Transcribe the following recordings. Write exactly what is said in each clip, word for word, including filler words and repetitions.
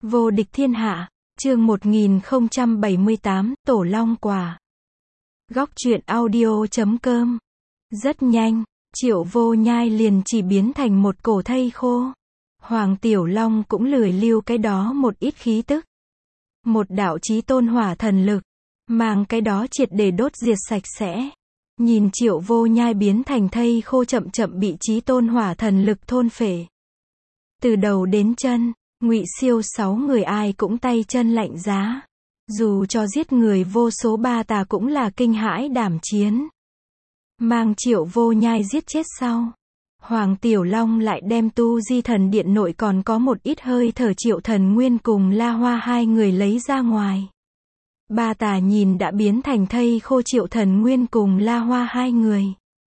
Vô địch thiên hạ, chương một nghìn không trăm bảy mươi tám, Tổ Long Quả. Góc truyện audio chấm com. Rất nhanh, Triệu Vô Nhai liền chỉ biến thành một cổ thây khô. Hoàng Tiểu Long cũng lười lưu cái đó một ít khí tức. Một đạo chí tôn hỏa thần lực, mang cái đó triệt để đốt diệt sạch sẽ. Nhìn Triệu Vô Nhai biến thành thây khô chậm chậm bị chí tôn hỏa thần lực thôn phệ. Từ đầu đến chân, Ngụy Siêu sáu người ai cũng tay chân lạnh giá. Dù cho giết người vô số, ba tà cũng là kinh hãi đảm chiến. Mang Triệu Vô Nhai giết chết sau, Hoàng Tiểu Long lại đem tu di thần điện nội còn có một ít hơi thở Triệu Thần Nguyên cùng La Hoa hai người lấy ra ngoài. Ba tà nhìn đã biến thành thây khô Triệu Thần Nguyên cùng La Hoa hai người,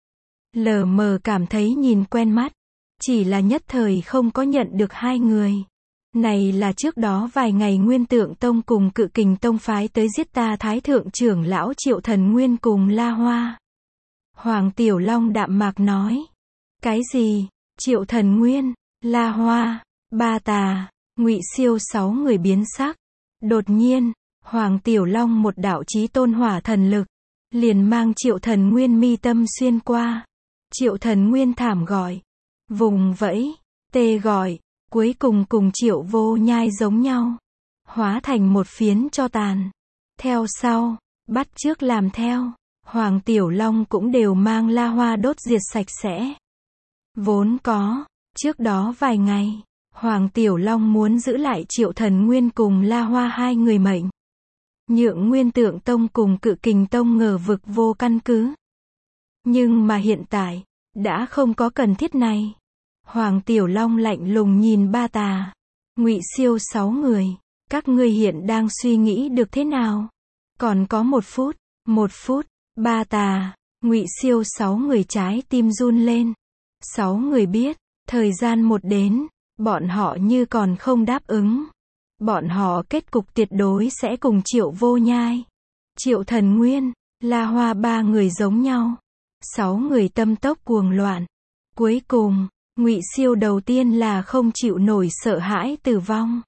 lờ mờ cảm thấy nhìn quen mắt, chỉ là nhất thời không có nhận được hai người. Này là trước đó vài ngày Nguyên Tượng Tông cùng Cự Kình Tông phái tới giết ta Thái Thượng trưởng lão Triệu Thần Nguyên cùng La Hoa. Hoàng Tiểu Long đạm mạc nói. Cái gì? Triệu Thần Nguyên, La Hoa, ba tà, Ngụy Siêu sáu người biến sắc. Đột nhiên, Hoàng Tiểu Long một đạo chí tôn hỏa thần lực, liền mang Triệu Thần Nguyên mi tâm xuyên qua. Triệu Thần Nguyên thảm gọi, vùng vẫy, tê gọi, cuối cùng cùng Triệu Vô Nhai giống nhau, hóa thành một phiến tro tàn. Theo sau, bắt chước làm theo, Hoàng Tiểu Long cũng đều mang La Hoa đốt diệt sạch sẽ. Vốn có, trước đó vài ngày, Hoàng Tiểu Long muốn giữ lại Triệu Thần Nguyên cùng La Hoa hai người mệnh, nhượng Nguyên Tượng Tông cùng Cự Kình Tông ngờ vực vô căn cứ. Nhưng mà hiện tại, đã không có cần thiết này. Hoàng Tiểu Long lạnh lùng nhìn ba tà, Ngụy Siêu sáu người, các ngươi hiện đang suy nghĩ được thế nào? Còn có một phút, một phút, ba tà, Ngụy Siêu sáu người trái tim run lên. Sáu người biết, thời gian một đến, bọn họ như còn không đáp ứng. Bọn họ kết cục tuyệt đối sẽ cùng Triệu Vô Nhai, Triệu Thần Nguyên, La Hoa ba người giống nhau. Sáu người tâm tốc cuồng loạn. Cuối cùng, Ngụy Siêu đầu tiên là không chịu nổi sợ hãi tử vong,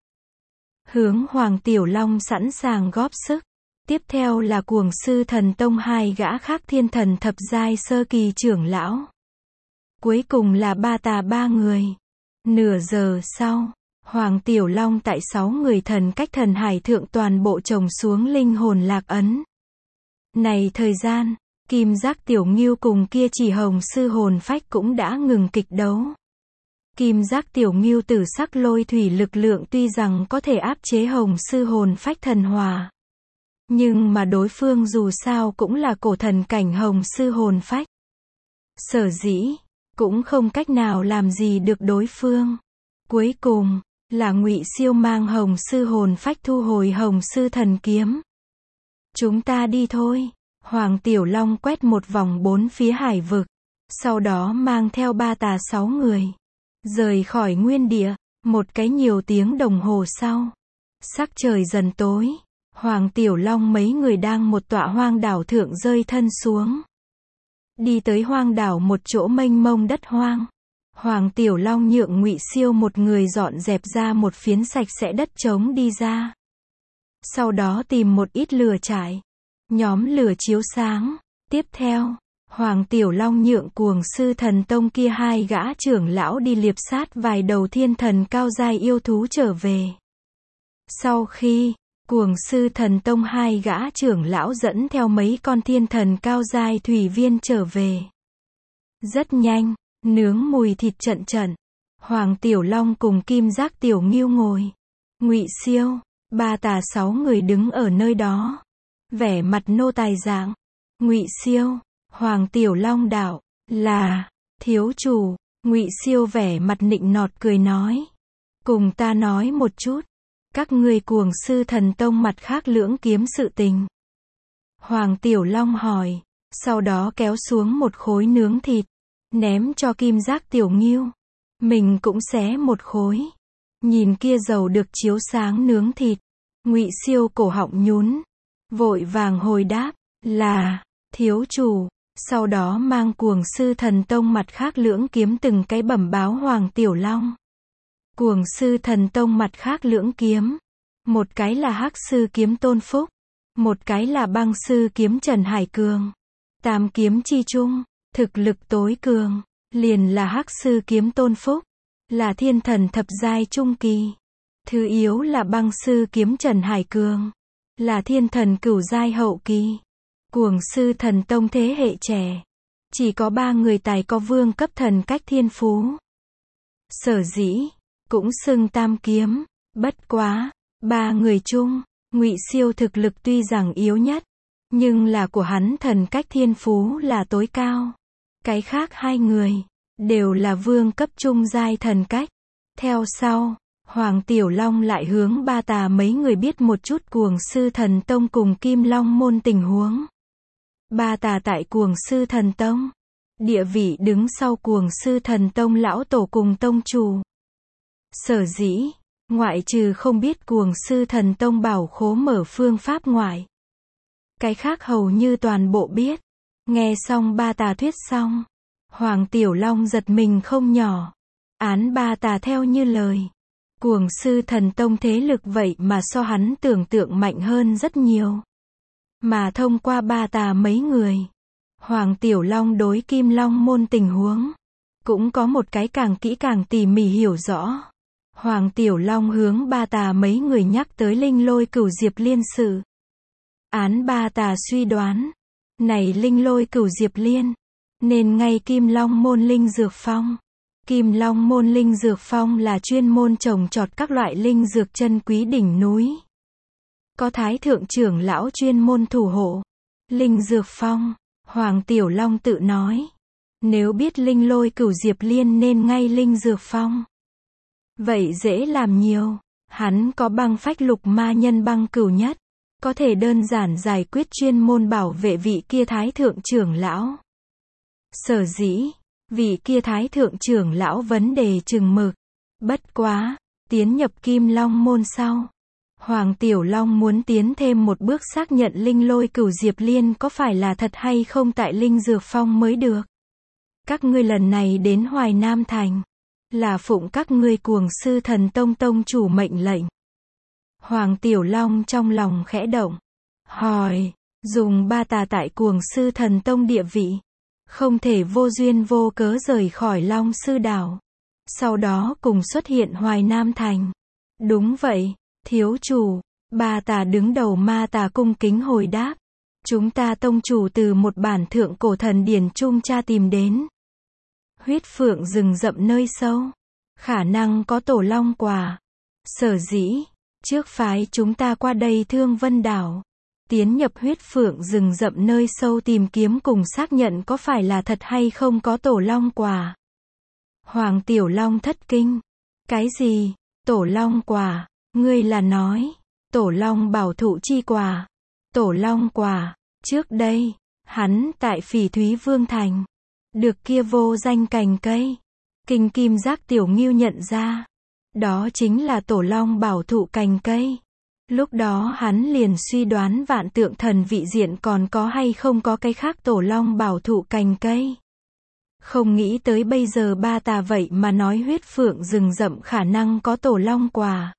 hướng Hoàng Tiểu Long sẵn sàng góp sức. Tiếp theo là Cuồng Sư Thần Tông hai gã khác thiên thần thập giai sơ kỳ trưởng lão. Cuối cùng là ba tà ba người. Nửa giờ sau, Hoàng Tiểu Long tại sáu người thần cách thần hải thượng toàn bộ trồng xuống linh hồn lạc ấn. Này thời gian, Kim Giác Tiểu Ngưu cùng kia Chỉ Hồng Sư hồn phách cũng đã ngừng kịch đấu. Kim Giác Tiểu Ngưu tử sắc lôi thủy lực lượng tuy rằng có thể áp chế Hồng Sư hồn phách thần hòa, nhưng mà đối phương dù sao cũng là cổ thần cảnh Hồng Sư hồn phách. Sở dĩ, cũng không cách nào làm gì được đối phương. Cuối cùng, là Ngụy Siêu mang Hồng Sư hồn phách thu hồi Hồng Sư thần kiếm. Chúng ta đi thôi. Hoàng Tiểu Long quét một vòng bốn phía hải vực, sau đó mang theo ba tà sáu người, rời khỏi nguyên địa. Một cái nhiều tiếng đồng hồ sau, sắc trời dần tối, Hoàng Tiểu Long mấy người đang một tọa hoang đảo thượng rơi thân xuống. Đi tới hoang đảo một chỗ mênh mông đất hoang. Hoàng Tiểu Long nhượng Ngụy Siêu một người dọn dẹp ra một phiến sạch sẽ đất trống đi ra. Sau đó tìm một ít lửa trại, nhóm lửa chiếu sáng. Tiếp theo, Hoàng Tiểu Long nhượng Cuồng Sư Thần Tông kia hai gã trưởng lão đi liệp sát vài đầu thiên thần cao giai yêu thú trở về. Sau khi, Cuồng Sư Thần Tông hai gã trưởng lão dẫn theo mấy con thiên thần cao giai thủy viên trở về. Rất nhanh, nướng mùi thịt trận trận. Hoàng Tiểu Long cùng Kim Giác Tiểu Ngưu ngồi. Ngụy Siêu, ba tà sáu người đứng ở nơi đó, vẻ mặt nô tài dạng. Ngụy Siêu, Hoàng Tiểu Long đạo, là, thiếu chủ. Ngụy Siêu vẻ mặt nịnh nọt cười nói. Cùng ta nói một chút, các ngươi Cuồng Sư Thần Tông mặt khác lưỡng kiếm sự tình. Hoàng Tiểu Long hỏi, sau đó kéo xuống một khối nướng thịt, ném cho Kim Giác Tiểu Ngưu. Mình cũng xé một khối. Nhìn kia dầu được chiếu sáng nướng thịt, Ngụy Siêu cổ họng nhún, vội vàng hồi đáp, là, thiếu chủ. Sau đó mang Cuồng Sư Thần Tông mặt khác lưỡng kiếm từng cái bẩm báo Hoàng Tiểu Long. Cuồng Sư Thần Tông mặt khác lưỡng kiếm. Một cái là Hắc Sư kiếm Tôn Phúc, một cái là Băng Sư kiếm Trần Hải Cường. Tam kiếm chi chung, thực lực tối cường, liền là Hắc Sư kiếm Tôn Phúc, là thiên thần thập giai trung kỳ. Thứ yếu là Băng Sư kiếm Trần Hải Cường, là thiên thần cửu giai hậu kỳ. Cuồng Sư Thần Tông thế hệ trẻ, chỉ có ba người tài có vương cấp thần cách thiên phú. Sở dĩ, cũng xưng tam kiếm, bất quá, ba người chung, Ngụy Siêu thực lực tuy rằng yếu nhất, nhưng là của hắn thần cách thiên phú là tối cao. Cái khác hai người, đều là vương cấp trung giai thần cách. Theo sau, Hoàng Tiểu Long lại hướng Ba Tà mấy người biết một chút Cuồng Sư Thần Tông cùng Kim Long môn tình huống. Ba Tà tại Cuồng Sư Thần Tông, địa vị đứng sau Cuồng Sư Thần Tông lão tổ cùng tông chủ. Sở dĩ, ngoại trừ không biết Cuồng Sư Thần Tông bảo khố mở phương pháp ngoại, cái khác hầu như toàn bộ biết. Nghe xong Ba Tà thuyết xong, Hoàng Tiểu Long giật mình không nhỏ. Án Ba Tà theo như lời, Cuồng Sư Thần Tông thế lực vậy mà so hắn tưởng tượng mạnh hơn rất nhiều. Mà thông qua Ba Tà mấy người, Hoàng Tiểu Long đối Kim Long môn tình huống, cũng có một cái càng kỹ càng tỉ mỉ hiểu rõ. Hoàng Tiểu Long hướng Ba Tà mấy người nhắc tới Linh Lôi Cửu Diệp Liên sự. Án Ba Tà suy đoán, này Linh Lôi Cửu Diệp Liên, nên ngay Kim Long môn linh dược phong. Kim Long môn linh dược phong là chuyên môn trồng trọt các loại linh dược chân quý đỉnh núi. Có Thái Thượng trưởng lão chuyên môn thủ hộ. Linh dược phong, Hoàng Tiểu Long tự nói. Nếu biết Linh Lôi Cửu Diệp Liên nên ngay linh dược phong, vậy dễ làm nhiều. Hắn có băng phách lục ma nhân băng cửu nhất, có thể đơn giản giải quyết chuyên môn bảo vệ vị kia Thái Thượng trưởng lão. Sở dĩ, vị kia Thái Thượng trưởng lão vấn đề chừng mực. Bất quá, tiến nhập Kim Long môn sau, Hoàng Tiểu Long muốn tiến thêm một bước xác nhận Linh Lôi Cửu Diệp Liên có phải là thật hay không tại Linh Dược Phong mới được. Các ngươi lần này đến Hoài Nam Thành, là phụng các ngươi Cuồng Sư Thần Tông tông chủ mệnh lệnh. Hoàng Tiểu Long trong lòng khẽ động, hỏi, dùng Ba Tà tại Cuồng Sư Thần Tông địa vị, không thể vô duyên vô cớ rời khỏi Long Sư Đảo, sau đó cùng xuất hiện Hoài Nam Thành. Đúng vậy, thiếu chủ. Ba Tà đứng đầu Ma Tà cung kính hồi đáp. Chúng ta tông chủ từ một bản thượng cổ thần điển trung tra tìm đến. Huyết phượng rừng rậm nơi sâu, khả năng có tổ long quả. Sở dĩ, trước phái chúng ta qua đây Thương Vân Đảo, tiến nhập huyết phượng rừng rậm nơi sâu tìm kiếm cùng xác nhận có phải là thật hay không có tổ long quả. Hoàng Tiểu Long thất kinh. Cái gì? Tổ long quả? Ngươi là nói, tổ long bảo thụ chi quả? Tổ long quả, trước đây, hắn tại Phỉ Thúy Vương Thành, được kia vô danh cành cây, Kinh Kim Giác Tiểu Ngưu nhận ra, đó chính là tổ long bảo thụ cành cây. Lúc đó hắn liền suy đoán Vạn Tượng Thần vị diện còn có hay không có cái khác tổ long bảo thụ cành cây. Không nghĩ tới bây giờ Ba Tà vậy mà nói huyết phượng rừng rậm khả năng có tổ long quả.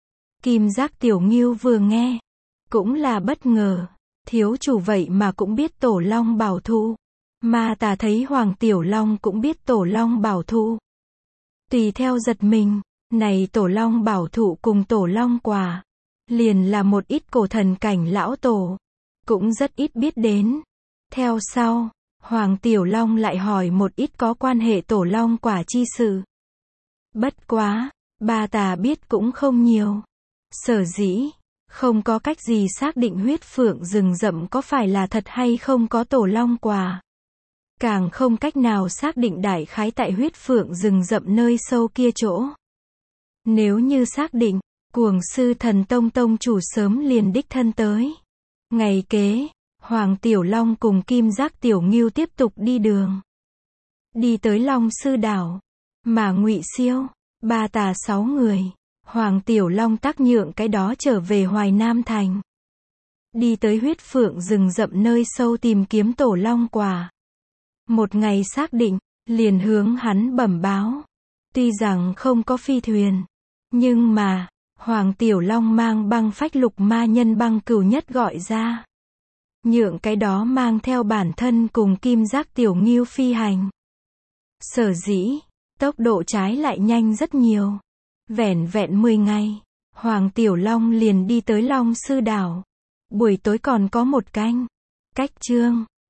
Kim Giác Tiểu Ngưu vừa nghe, cũng là bất ngờ, thiếu chủ vậy mà cũng biết tổ long bảo thụ. Ma Tà thấy Hoàng Tiểu Long cũng biết tổ long bảo thụ, tùy theo giật mình, này tổ long bảo thụ cùng tổ long quả, liền là một ít cổ thần cảnh lão tổ, cũng rất ít biết đến. Theo sau, Hoàng Tiểu Long lại hỏi một ít có quan hệ tổ long quả chi sự. Bất quá, Ba Tà biết cũng không nhiều. Sở dĩ, không có cách gì xác định huyết phượng rừng rậm có phải là thật hay không có tổ long quả. Càng không cách nào xác định đại khái tại huyết phượng rừng rậm nơi sâu kia chỗ. Nếu như xác định, Cuồng Sư Thần Tông tông chủ sớm liền đích thân tới. Ngày kế, Hoàng Tiểu Long cùng Kim Giác Tiểu Ngưu tiếp tục đi đường. Đi tới Long Sư Đảo, mà Ngụy Siêu, Ba Tà sáu người, Hoàng Tiểu Long tác nhượng cái đó trở về Hoài Nam Thành. Đi tới huyết phượng rừng rậm nơi sâu tìm kiếm tổ long quả. Một ngày xác định, liền hướng hắn bẩm báo. Tuy rằng không có phi thuyền, nhưng mà, Hoàng Tiểu Long mang băng phách lục ma nhân băng cửu nhất gọi ra. Nhượng cái đó mang theo bản thân cùng kim giác tiểu ngưu phi hành. Sở dĩ, tốc độ trái lại nhanh rất nhiều. Vẻn vẹn mười ngày, Hoàng Tiểu Long liền đi tới Long Sư Đảo. Buổi tối còn có một canh. Cách chương.